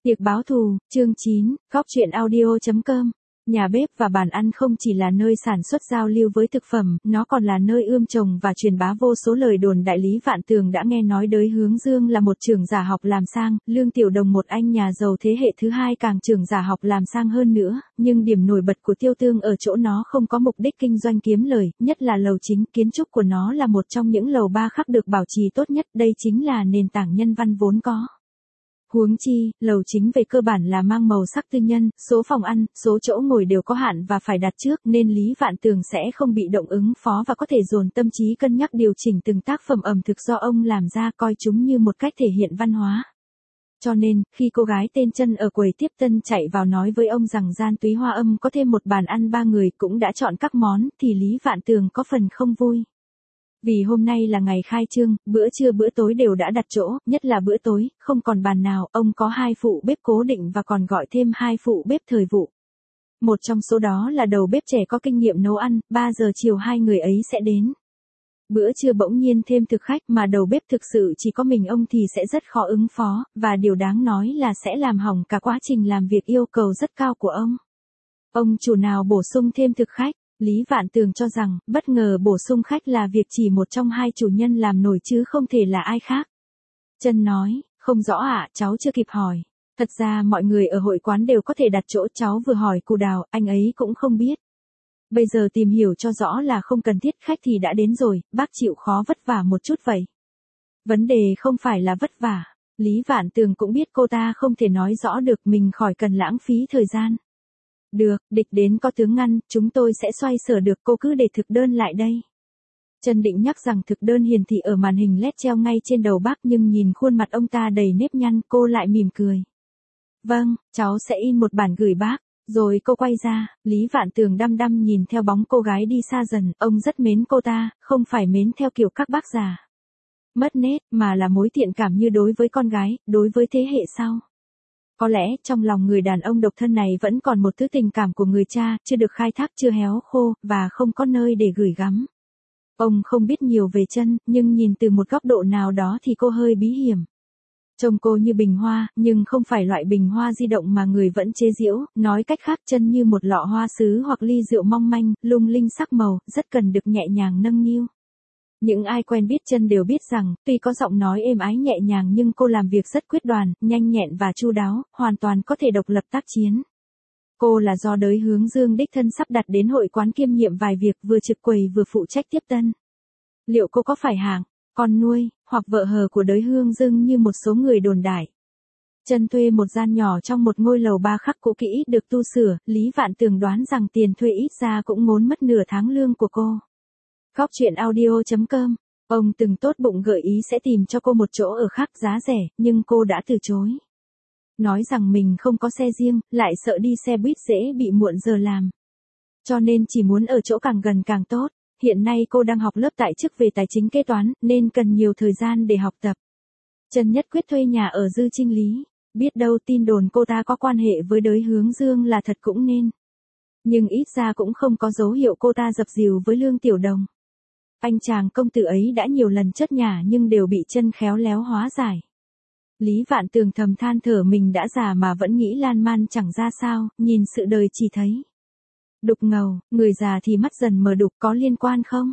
Tiệc báo thù, chương 9, Góc truyện audio.com. Nhà bếp và bàn ăn không chỉ là nơi sản xuất giao lưu với thực phẩm, nó còn là nơi ươm trồng và truyền bá vô số lời đồn. Đại lý Vạn Tường đã nghe nói Đới Hướng Dương là một trưởng giả học làm sang, Lương Tiểu Đồng một anh nhà giàu thế hệ thứ hai càng trưởng giả học làm sang hơn nữa, nhưng điểm nổi bật của Tiêu Tương ở chỗ nó không có mục đích kinh doanh kiếm lời, nhất là lầu chính, kiến trúc của nó là một trong những lầu ba khắc được bảo trì tốt nhất, đây chính là nền tảng nhân văn vốn có. Huống chi, lầu chính về cơ bản là mang màu sắc tư nhân, số phòng ăn, số chỗ ngồi đều có hạn và phải đặt trước, nên Lý Vạn Tường sẽ không bị động ứng phó và có thể dồn tâm trí cân nhắc điều chỉnh từng tác phẩm ẩm thực do ông làm ra, coi chúng như một cách thể hiện văn hóa. Cho nên, khi cô gái tên Trân ở quầy tiếp tân chạy vào nói với ông rằng Gian Túy Hoa Âm có thêm một bàn ăn 3 người cũng đã chọn các món, thì Lý Vạn Tường có phần không vui. Vì hôm nay là ngày khai trương, bữa trưa bữa tối đều đã đặt chỗ, nhất là bữa tối, không còn bàn nào, ông có 2 phụ bếp cố định và còn gọi thêm 2 phụ bếp thời vụ. Một trong số đó là đầu bếp trẻ có kinh nghiệm nấu ăn, 3 giờ chiều 2 người ấy sẽ đến. Bữa trưa bỗng nhiên thêm thực khách mà đầu bếp thực sự chỉ có mình ông thì sẽ rất khó ứng phó, và điều đáng nói là sẽ làm hỏng cả quá trình làm việc yêu cầu rất cao của ông. Ông chủ nào bổ sung thêm thực khách? Lý Vạn Tường cho rằng, bất ngờ bổ sung khách là việc chỉ một trong 2 chủ nhân làm nổi chứ không thể là ai khác. Trân nói, không rõ ạ, cháu chưa kịp hỏi. Thật ra mọi người ở hội quán đều có thể đặt chỗ, cháu vừa hỏi Cù Đào, anh ấy cũng không biết. Bây giờ tìm hiểu cho rõ là không cần thiết, khách thì đã đến rồi, bác chịu khó vất vả một chút vậy. Vấn đề không phải là vất vả. Lý Vạn Tường cũng biết cô ta không thể nói rõ được, mình khỏi cần lãng phí thời gian. Được, địch đến có tướng ngăn, chúng tôi sẽ xoay sở được, cô cứ để thực đơn lại đây. Trân định nhắc rằng thực đơn hiển thị ở màn hình LED treo ngay trên đầu bác, nhưng nhìn khuôn mặt ông ta đầy nếp nhăn, cô lại mỉm cười. Vâng, cháu sẽ in một bản gửi bác. Rồi cô quay ra, Lý Vạn Tường đăm đăm nhìn theo bóng cô gái đi xa dần, ông rất mến cô ta, không phải mến theo kiểu các bác già mất nết, mà là mối thiện cảm như đối với con gái, đối với thế hệ sau. Có lẽ, trong lòng người đàn ông độc thân này vẫn còn một thứ tình cảm của người cha, chưa được khai thác, chưa héo khô, và không có nơi để gửi gắm. Ông không biết nhiều về Trân, nhưng nhìn từ một góc độ nào đó thì cô hơi bí hiểm. Trông cô như bình hoa, nhưng không phải loại bình hoa di động mà người vẫn chế giễu, nói cách khác Trân như một lọ hoa sứ hoặc ly rượu mong manh, lung linh sắc màu, rất cần được nhẹ nhàng nâng niu. Những ai quen biết Trân đều biết rằng, tuy có giọng nói êm ái nhẹ nhàng nhưng cô làm việc rất quyết đoán, nhanh nhẹn và chu đáo, hoàn toàn có thể độc lập tác chiến. Cô là do Đới Hướng Dương đích thân sắp đặt đến hội quán, kiêm nhiệm vài việc, vừa trực quầy vừa phụ trách tiếp tân. Liệu cô có phải hạng con nuôi, hoặc vợ hờ của Đới Hướng Dương như một số người đồn đại? Trân thuê một gian nhỏ trong một ngôi lầu 3 khắc cũ kỹ được tu sửa, Lý Vạn Tường đoán rằng tiền thuê ít ra cũng ngốn mất nửa tháng lương của cô. Góc truyện audio.com. Ông từng tốt bụng gợi ý sẽ tìm cho cô một chỗ ở khác giá rẻ, nhưng cô đã từ chối. Nói rằng mình không có xe riêng, lại sợ đi xe buýt dễ bị muộn giờ làm. Cho nên chỉ muốn ở chỗ càng gần càng tốt. Hiện nay cô đang học lớp tại chức về tài chính kế toán, nên cần nhiều thời gian để học tập. Trân nhất quyết thuê nhà ở Dư Trinh Lý. Biết đâu tin đồn cô ta có quan hệ với Đới Hướng Dương là thật cũng nên. Nhưng ít ra cũng không có dấu hiệu cô ta dập dìu với Lương Tiểu Đồng. Anh chàng công tử ấy đã nhiều lần chất nhả nhưng đều bị Trân khéo léo hóa giải. Lý Vạn Tường thầm than thở mình đã già mà vẫn nghĩ lan man chẳng ra sao, nhìn sự đời chỉ thấy đục ngầu, người già thì mắt dần mờ đục, có liên quan không?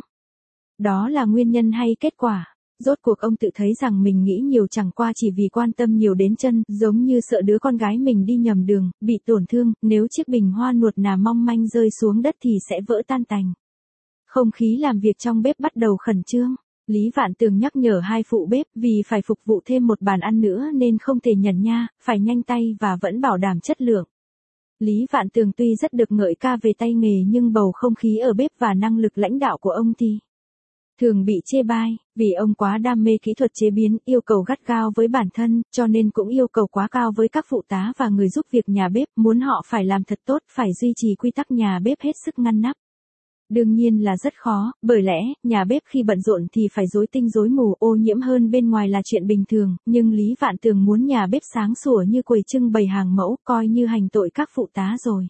Đó là nguyên nhân hay kết quả? Rốt cuộc ông tự thấy rằng mình nghĩ nhiều chẳng qua chỉ vì quan tâm nhiều đến Trân, giống như sợ đứa con gái mình đi nhầm đường, bị tổn thương, nếu chiếc bình hoa nuột nà mong manh rơi xuống đất thì sẽ vỡ tan tành. Không khí làm việc trong bếp bắt đầu khẩn trương. Lý Vạn Tường nhắc nhở 2 phụ bếp, vì phải phục vụ thêm một bàn ăn nữa nên không thể nhẩn nha, phải nhanh tay và vẫn bảo đảm chất lượng. Lý Vạn Tường tuy rất được ngợi ca về tay nghề nhưng bầu không khí ở bếp và năng lực lãnh đạo của ông thì thường bị chê bai, vì ông quá đam mê kỹ thuật chế biến, yêu cầu gắt gao với bản thân, cho nên cũng yêu cầu quá cao với các phụ tá và người giúp việc nhà bếp, muốn họ phải làm thật tốt, phải duy trì quy tắc nhà bếp hết sức ngăn nắp. Đương nhiên là rất khó, bởi lẽ, nhà bếp khi bận rộn thì phải rối tinh rối mù, ô nhiễm hơn bên ngoài là chuyện bình thường, nhưng Lý Vạn Tường muốn nhà bếp sáng sủa như quầy trưng bày hàng mẫu, coi như hành tội các phụ tá rồi.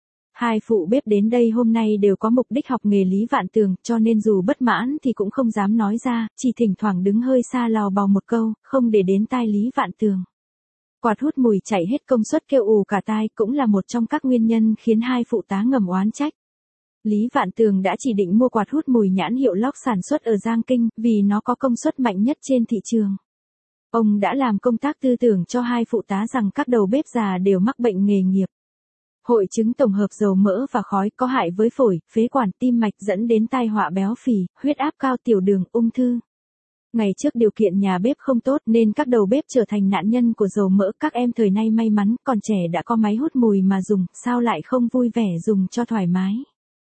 2 phụ bếp đến đây hôm nay đều có mục đích học nghề Lý Vạn Tường, cho nên dù bất mãn thì cũng không dám nói ra, chỉ thỉnh thoảng đứng hơi xa lò bò một câu, không để đến tai Lý Vạn Tường. Quạt hút mùi chạy hết công suất kêu ù cả tai cũng là một trong các nguyên nhân khiến hai phụ tá ngầm oán trách. Lý Vạn Tường đã chỉ định mua quạt hút mùi nhãn hiệu Lock sản xuất ở Giang Kinh vì nó có công suất mạnh nhất trên thị trường. Ông đã làm công tác tư tưởng cho hai phụ tá rằng các đầu bếp già đều mắc bệnh nghề nghiệp. Hội chứng tổng hợp dầu mỡ và khói có hại với phổi, phế quản, tim mạch dẫn đến tai họa béo phì, huyết áp cao, tiểu đường, ung thư. Ngày trước điều kiện nhà bếp không tốt nên các đầu bếp trở thành nạn nhân của dầu mỡ. Các em thời nay may mắn còn trẻ đã có máy hút mùi mà dùng, sao lại không vui vẻ dùng cho thoải mái.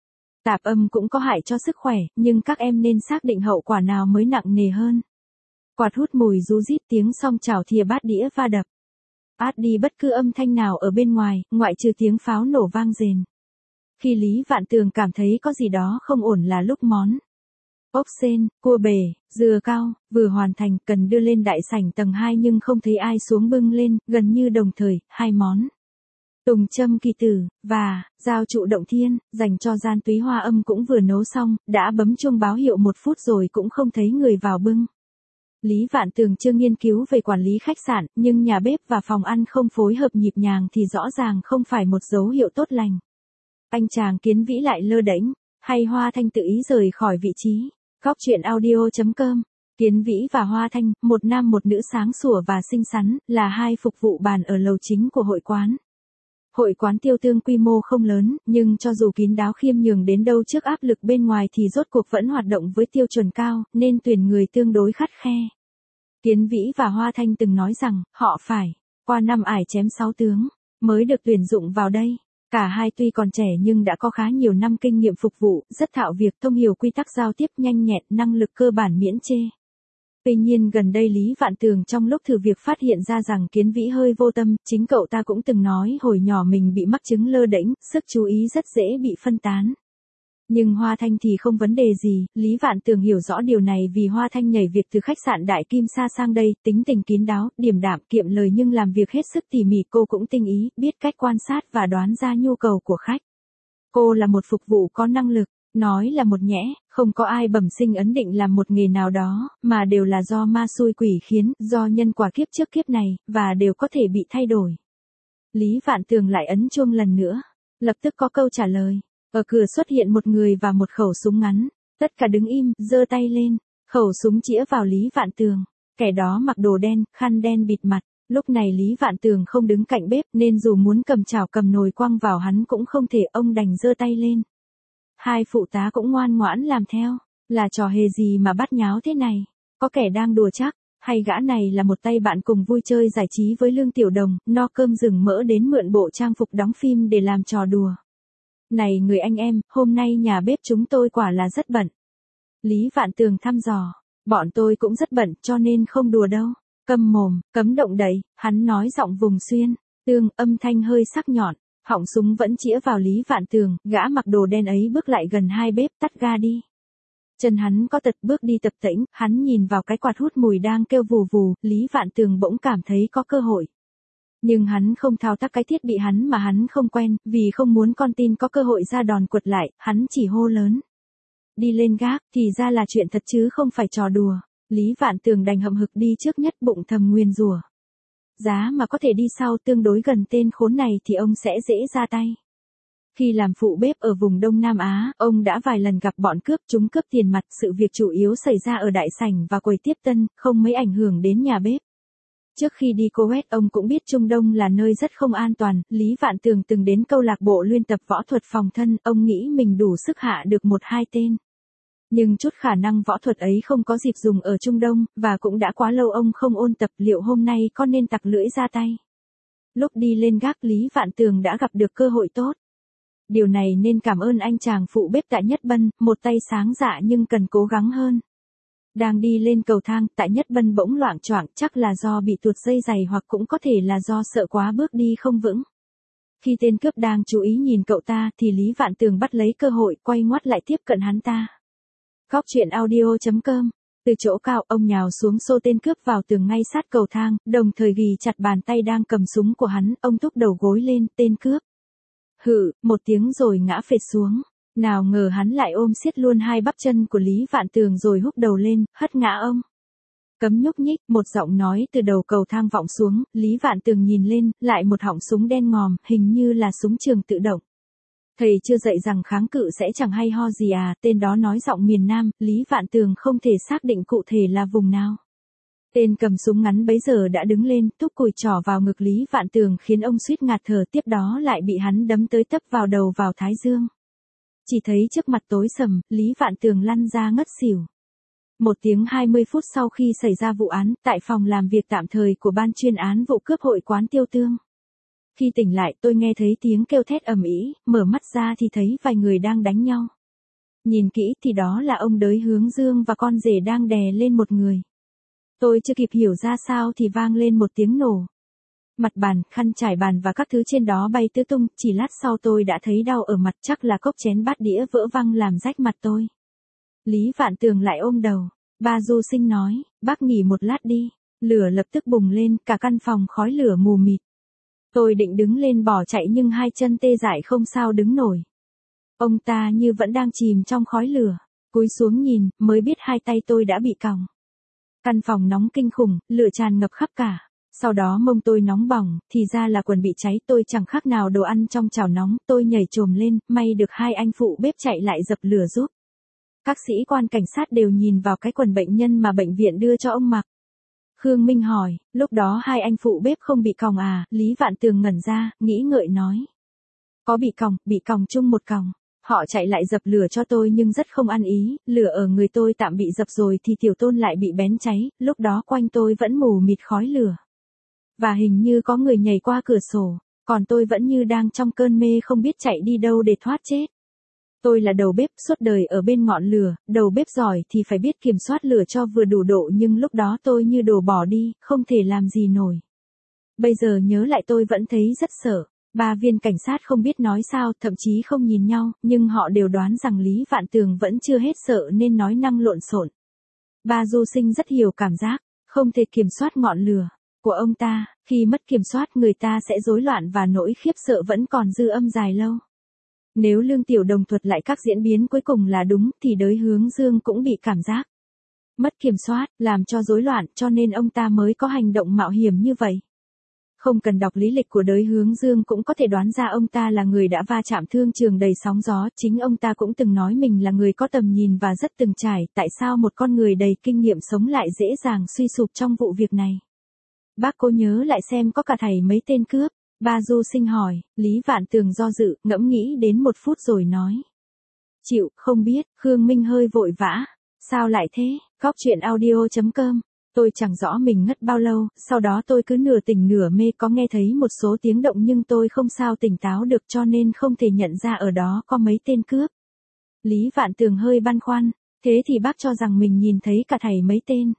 Tạp âm cũng có hại cho sức khỏe, nhưng các em nên xác định hậu quả nào mới nặng nề hơn. Quạt hút mùi ru rít tiếng song chảo thìa bát đĩa va đập. Át đi bất cứ âm thanh nào ở bên ngoài, ngoại trừ tiếng pháo nổ vang rền. Khi Lý Vạn Tường cảm thấy có gì đó không ổn là lúc món ốc sên, cua bể, dừa cao, vừa hoàn thành cần đưa lên đại sảnh tầng 2 nhưng không thấy ai xuống bưng lên, gần như đồng thời, hai món. Tùng châm kỳ tử, và, giao trụ động thiên, dành cho gian túy hoa âm cũng vừa nấu xong, đã bấm chuông báo hiệu 1 phút rồi cũng không thấy người vào bưng. Lý Vạn Tường chưa nghiên cứu về quản lý khách sạn, nhưng nhà bếp và phòng ăn không phối hợp nhịp nhàng thì rõ ràng không phải một dấu hiệu tốt lành. Anh chàng Kiến Vĩ lại lơ đễnh, hay Hoa Thanh tự ý rời khỏi vị trí. Góc truyện audio.com. Kiến Vĩ và Hoa Thanh, một nam một nữ sáng sủa và xinh xắn, là hai phục vụ bàn ở lầu chính của hội quán. Hội quán Tiêu Tương quy mô không lớn, nhưng cho dù kín đáo khiêm nhường đến đâu trước áp lực bên ngoài thì rốt cuộc vẫn hoạt động với tiêu chuẩn cao, nên tuyển người tương đối khắt khe. Kiến Vĩ và Hoa Thanh từng nói rằng, họ phải qua 5 ải chém 6 tướng, mới được tuyển dụng vào đây. Cả hai tuy còn trẻ nhưng đã có khá nhiều năm kinh nghiệm phục vụ, rất thạo việc, thông hiểu quy tắc giao tiếp nhanh nhẹn, năng lực cơ bản miễn chê. Tuy nhiên gần đây Lý Vạn Tường trong lúc thử việc phát hiện ra rằng Kiến Vĩ hơi vô tâm, chính cậu ta cũng từng nói hồi nhỏ mình bị mắc chứng lơ đễnh, sức chú ý rất dễ bị phân tán. Nhưng Hoa Thanh thì không vấn đề gì, Lý Vạn Tường hiểu rõ điều này vì Hoa Thanh nhảy việc từ khách sạn Đại Kim Sa sang đây, tính tình kín đáo, điềm đạm, kiệm lời nhưng làm việc hết sức tỉ mỉ. Cô cũng tinh ý, biết cách quan sát và đoán ra nhu cầu của khách. Cô là một phục vụ có năng lực, nói là một nhẽ, không có ai bẩm sinh ấn định làm một nghề nào đó, mà đều là do ma xui quỷ khiến, do nhân quả kiếp trước kiếp này, và đều có thể bị thay đổi. Lý Vạn Tường lại ấn chuông lần nữa, lập tức có câu trả lời. Ở cửa xuất hiện một người và một khẩu súng ngắn, tất cả đứng im, giơ tay lên, khẩu súng chĩa vào Lý Vạn Tường, kẻ đó mặc đồ đen, khăn đen bịt mặt, lúc này Lý Vạn Tường không đứng cạnh bếp nên dù muốn cầm chảo cầm nồi quăng vào hắn cũng không thể, ông đành giơ tay lên. Hai phụ tá cũng ngoan ngoãn làm theo, là trò hề gì mà bắt nháo thế này, có kẻ đang đùa chắc, hay gã này là một tay bạn cùng vui chơi giải trí với Lương Tiểu Đồng, no cơm rừng mỡ đến mượn bộ trang phục đóng phim để làm trò đùa. Này người anh em, hôm nay nhà bếp chúng tôi quả là rất bận. Lý Vạn Tường thăm dò, bọn tôi cũng rất bận cho nên không đùa đâu. Câm mồm, cấm động đậy, hắn nói giọng vùng xuyên, tương, âm thanh hơi sắc nhọn, họng súng vẫn chĩa vào Lý Vạn Tường, gã mặc đồ đen ấy bước lại gần hai bếp, tắt ga đi. Chân hắn có tật bước đi tập tễnh, hắn nhìn vào cái quạt hút mùi đang kêu vù vù, Lý Vạn Tường bỗng cảm thấy có cơ hội. Nhưng hắn không thao tác cái thiết bị hắn mà hắn không quen, vì không muốn con tin có cơ hội ra đòn quật lại, hắn chỉ hô lớn. Đi lên gác, thì ra là chuyện thật chứ không phải trò đùa. Lý Vạn Tường đành hậm hực đi trước nhất, bụng thầm nguyền rủa. Giá mà có thể đi sau tương đối gần tên khốn này thì ông sẽ dễ ra tay. Khi làm phụ bếp ở vùng Đông Nam Á, ông đã vài lần gặp bọn cướp, chúng cướp tiền mặt, sự việc chủ yếu xảy ra ở đại sảnh và quầy tiếp tân, không mấy ảnh hưởng đến nhà bếp. Trước khi đi Kuwait ông cũng biết Trung Đông là nơi rất không an toàn, Lý Vạn Tường từng đến câu lạc bộ luyện tập võ thuật phòng thân, ông nghĩ mình đủ sức hạ được 1-2 tên. Nhưng chút khả năng võ thuật ấy không có dịp dùng ở Trung Đông, và cũng đã quá lâu ông không ôn tập, liệu hôm nay có nên tặc lưỡi ra tay. Lúc đi lên gác Lý Vạn Tường đã gặp được cơ hội tốt. Điều này nên cảm ơn anh chàng phụ bếp Tạ Nhất Bân, một tay sáng dạ nhưng cần cố gắng hơn. Đang đi lên cầu thang, Tạ Nhất Bân bỗng loạng choạng, chắc là do bị tuột dây giày hoặc cũng có thể là do sợ quá bước đi không vững. Khi tên cướp đang chú ý nhìn cậu ta thì Lý Vạn Tường bắt lấy cơ hội, quay ngoắt lại tiếp cận hắn ta. Góc truyện audio.com. Từ chỗ cao, ông nhào xuống xô tên cướp vào tường ngay sát cầu thang, đồng thời ghì chặt bàn tay đang cầm súng của hắn, ông thúc đầu gối lên, tên cướp. Hự, một tiếng rồi ngã phệt xuống. Nào ngờ hắn lại ôm siết luôn hai bắp chân của Lý Vạn Tường rồi húc đầu lên, hất ngã ông. Cấm nhúc nhích, một giọng nói từ đầu cầu thang vọng xuống, Lý Vạn Tường nhìn lên, lại một họng súng đen ngòm, hình như là súng trường tự động. Thầy chưa dạy rằng kháng cự sẽ chẳng hay ho gì à, tên đó nói giọng miền Nam, Lý Vạn Tường không thể xác định cụ thể là vùng nào. Tên cầm súng ngắn bấy giờ đã đứng lên, túc cùi trỏ vào ngực Lý Vạn Tường khiến ông suýt ngạt thở, tiếp đó lại bị hắn đấm tới tấp vào đầu vào thái dương. Chỉ thấy trước mặt tối sầm, Lý Vạn Tường lăn ra ngất xỉu. 1 tiếng 20 phút sau khi xảy ra vụ án, tại phòng làm việc tạm thời của ban chuyên án vụ cướp hội quán Tiêu Tương. Khi tỉnh lại tôi nghe thấy tiếng kêu thét ầm ĩ, mở mắt ra thì thấy vài người đang đánh nhau. Nhìn kỹ thì đó là ông Đới Hướng Dương và con rể đang đè lên một người. Tôi chưa kịp hiểu ra sao thì vang lên một tiếng nổ. Mặt bàn, khăn trải bàn và các thứ trên đó bay tứ tung, chỉ lát sau tôi đã thấy đau ở mặt, chắc là cốc chén bát đĩa vỡ văng làm rách mặt tôi. Lý Vạn Tường lại ôm đầu. Ba Du Sinh nói, bác nghỉ một lát đi. Lửa lập tức bùng lên, cả căn phòng khói lửa mù mịt. Tôi định đứng lên bỏ chạy nhưng hai chân tê dại không sao đứng nổi. Ông ta như vẫn đang chìm trong khói lửa. Cúi xuống nhìn, mới biết hai tay tôi đã bị còng. Căn phòng nóng kinh khủng, lửa tràn ngập khắp cả. Sau đó mông tôi nóng bỏng, thì ra là quần bị cháy, tôi chẳng khác nào đồ ăn trong chảo nóng, tôi nhảy chồm lên, may được hai anh phụ bếp chạy lại dập lửa giúp. Các sĩ quan cảnh sát đều nhìn vào cái quần bệnh nhân mà bệnh viện đưa cho ông mặc. Khương Minh hỏi, lúc đó hai anh phụ bếp không bị còng à, Lý Vạn Tường ngẩn ra, nghĩ ngợi nói. Có bị còng chung một còng. Họ chạy lại dập lửa cho tôi nhưng rất không ăn ý, lửa ở người tôi tạm bị dập rồi thì Tiểu Tôn lại bị bén cháy, lúc đó quanh tôi vẫn mù mịt khói lửa. Và hình như có người nhảy qua cửa sổ, còn tôi vẫn như đang trong cơn mê không biết chạy đi đâu để thoát chết. Tôi là đầu bếp suốt đời ở bên ngọn lửa, đầu bếp giỏi thì phải biết kiểm soát lửa cho vừa đủ độ nhưng lúc đó tôi như đổ bỏ đi, không thể làm gì nổi. Bây giờ nhớ lại tôi vẫn thấy rất sợ. Ba viên cảnh sát không biết nói sao, thậm chí không nhìn nhau, nhưng họ đều đoán rằng Lý Vạn Tường vẫn chưa hết sợ nên nói năng lộn xộn. Ba Du Sinh rất hiểu cảm giác, không thể kiểm soát ngọn lửa của ông ta, khi mất kiểm soát người ta sẽ rối loạn và nỗi khiếp sợ vẫn còn dư âm dài lâu. Nếu Lương Tiểu Đồng thuật lại các diễn biến cuối cùng là đúng thì Đới Hướng Dương cũng bị cảm giác mất kiểm soát, làm cho rối loạn cho nên ông ta mới có hành động mạo hiểm như vậy. Không cần đọc lý lịch của Đới Hướng Dương cũng có thể đoán ra ông ta là người đã va chạm thương trường đầy sóng gió, chính ông ta cũng từng nói mình là người có tầm nhìn và rất từng trải, tại sao một con người đầy kinh nghiệm sống lại dễ dàng suy sụp trong vụ việc này. Bác cố nhớ lại xem có cả thảy mấy tên cướp. Ba Du Sinh hỏi, Lý Vạn Tường do dự, ngẫm nghĩ đến 1 phút rồi nói. Chịu, không biết, Khương Minh hơi vội vã. Sao lại thế? Cóc.audio.com. Tôi chẳng rõ mình ngất bao lâu, sau đó tôi cứ nửa tỉnh nửa mê, có nghe thấy một số tiếng động nhưng tôi không sao tỉnh táo được cho nên không thể nhận ra ở đó có mấy tên cướp. Lý Vạn Tường hơi băn khoăn, thế thì bác cho rằng mình nhìn thấy cả thảy mấy tên.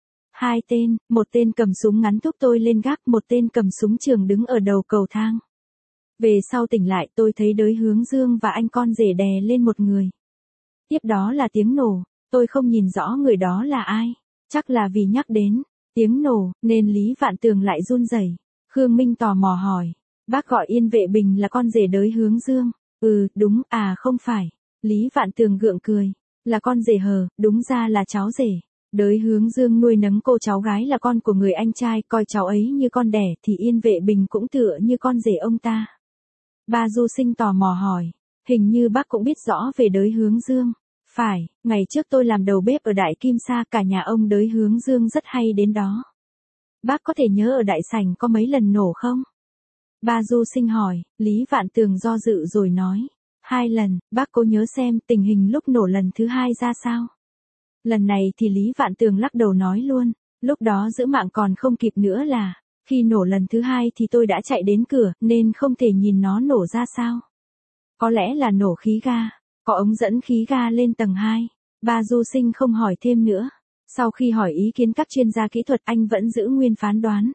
2 tên, một tên cầm súng ngắn thúc tôi lên gác, một tên cầm súng trường đứng ở đầu cầu thang. Về sau tỉnh lại tôi thấy Đới Hướng Dương và anh con rể đè lên một người. Tiếp đó là tiếng nổ, tôi không nhìn rõ người đó là ai. Chắc là vì nhắc đến tiếng nổ, nên Lý Vạn Tường lại run rẩy. Khương Minh tò mò hỏi, bác gọi Yên Vệ Bình là con rể Đới Hướng Dương? Ừ, đúng, à không phải. Lý Vạn Tường gượng cười, là con rể hờ, đúng ra là cháu rể. Đới Hướng Dương nuôi nấng cô cháu gái là con của người anh trai, coi cháu ấy như con đẻ thì Yên Vệ Bình cũng tựa như con rể ông ta. Ba Du Sinh tò mò hỏi, hình như bác cũng biết rõ về Đới Hướng Dương. Phải, ngày trước tôi làm đầu bếp ở Đại Kim Sa, cả nhà ông Đới Hướng Dương rất hay đến đó. Bác có thể nhớ ở đại sảnh có mấy lần nổ không? Ba Du Sinh hỏi, Lý Vạn Tường do dự rồi nói, 2 lần, bác cố nhớ xem tình hình lúc nổ lần thứ 2 ra sao. Lần này thì Lý Vạn Tường lắc đầu nói luôn, lúc đó giữ mạng còn không kịp nữa là, khi nổ lần thứ 2 thì tôi đã chạy đến cửa, nên không thể nhìn nó nổ ra sao. Có lẽ là nổ khí ga, có ống dẫn khí ga lên tầng 2. Ba Du Sinh không hỏi thêm nữa. Sau khi hỏi ý kiến các chuyên gia kỹ thuật anh vẫn giữ nguyên phán đoán.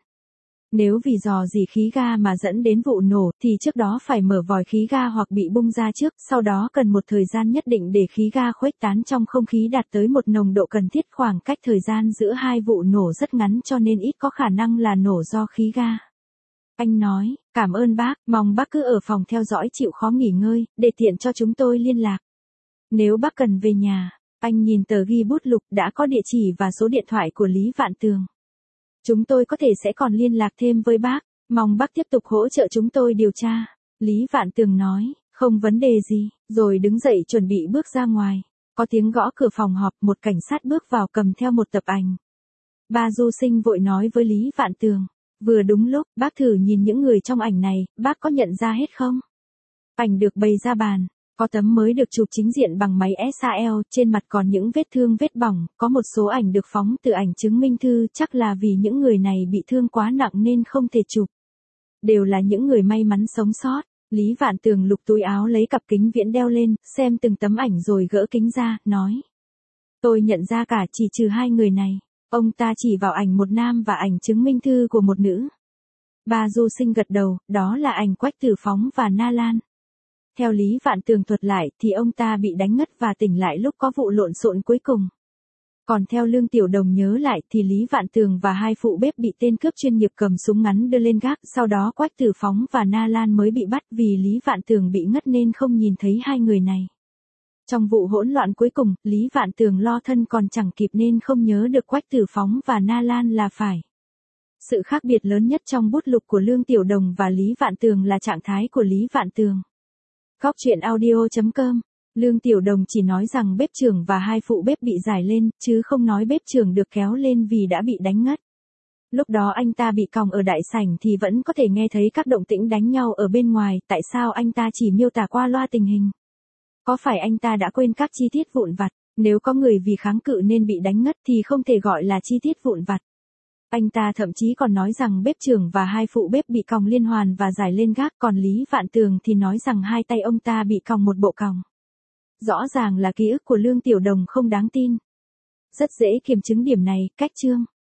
Nếu vì dò dỉ khí ga mà dẫn đến vụ nổ thì trước đó phải mở vòi khí ga hoặc bị bung ra trước, sau đó cần một thời gian nhất định để khí ga khuếch tán trong không khí đạt tới một nồng độ cần thiết, khoảng cách thời gian giữa hai vụ nổ rất ngắn cho nên ít có khả năng là nổ do khí ga. Anh nói, cảm ơn bác, mong bác cứ ở phòng theo dõi chịu khó nghỉ ngơi, để tiện cho chúng tôi liên lạc. Nếu bác cần về nhà, Anh nhìn tờ ghi bút lục đã có địa chỉ và số điện thoại của Lý Vạn Tường. Chúng tôi có thể sẽ còn liên lạc thêm với bác, mong bác tiếp tục hỗ trợ chúng tôi điều tra. Lý Vạn Tường nói, không vấn đề gì, rồi đứng dậy chuẩn bị bước ra ngoài. Có tiếng gõ cửa phòng họp, một cảnh sát bước vào cầm theo một tập ảnh. Ba Du Sinh vội nói với Lý Vạn Tường, vừa đúng lúc, bác thử nhìn những người trong ảnh này, bác có nhận ra hết không? Ảnh được bày ra bàn, có tấm mới được chụp chính diện bằng máy SAL, trên mặt còn những vết thương vết bỏng, có một số ảnh được phóng từ ảnh chứng minh thư, chắc là vì những người này bị thương quá nặng nên không thể chụp. Đều là những người may mắn sống sót. Lý Vạn Tường lục túi áo lấy cặp kính viễn đeo lên, xem từng tấm ảnh rồi gỡ kính ra, nói. Tôi nhận ra cả chỉ trừ hai người này. Ông ta chỉ vào ảnh một nam và ảnh chứng minh thư của một nữ. Ba Du Sinh gật đầu, đó là ảnh Quách Tử Phóng và Na Lan. Theo Lý Vạn Tường thuật lại thì ông ta bị đánh ngất và tỉnh lại lúc có vụ lộn xộn cuối cùng. Còn theo Lương Tiểu Đồng nhớ lại thì Lý Vạn Tường và hai phụ bếp bị tên cướp chuyên nghiệp cầm súng ngắn đưa lên gác, sau đó Quách Tử Phóng và Na Lan mới bị bắt vì Lý Vạn Tường bị ngất nên không nhìn thấy hai người này. Trong vụ hỗn loạn cuối cùng, Lý Vạn Tường lo thân còn chẳng kịp nên không nhớ được Quách Tử Phóng và Na Lan là phải. Sự khác biệt lớn nhất trong bút lục của Lương Tiểu Đồng và Lý Vạn Tường là trạng thái của Lý Vạn Tường. Góc truyện audio.com. Lương Tiểu Đồng chỉ nói rằng bếp trưởng và hai phụ bếp bị giải lên, chứ không nói bếp trưởng được kéo lên vì đã bị đánh ngất. Lúc đó anh ta bị còng ở đại sảnh thì vẫn có thể nghe thấy các động tĩnh đánh nhau ở bên ngoài, tại sao anh ta chỉ miêu tả qua loa tình hình? Có phải anh ta đã quên các chi tiết vụn vặt? Nếu có người vì kháng cự nên bị đánh ngất thì không thể gọi là chi tiết vụn vặt. Anh ta thậm chí còn nói rằng bếp trưởng và hai phụ bếp bị còng liên hoàn và giải lên gác, còn Lý Vạn Tường thì nói rằng hai tay ông ta bị còng một bộ còng. Rõ ràng là ký ức của Lương Tiểu Đồng không đáng tin. Rất dễ kiểm chứng điểm này, cách chương.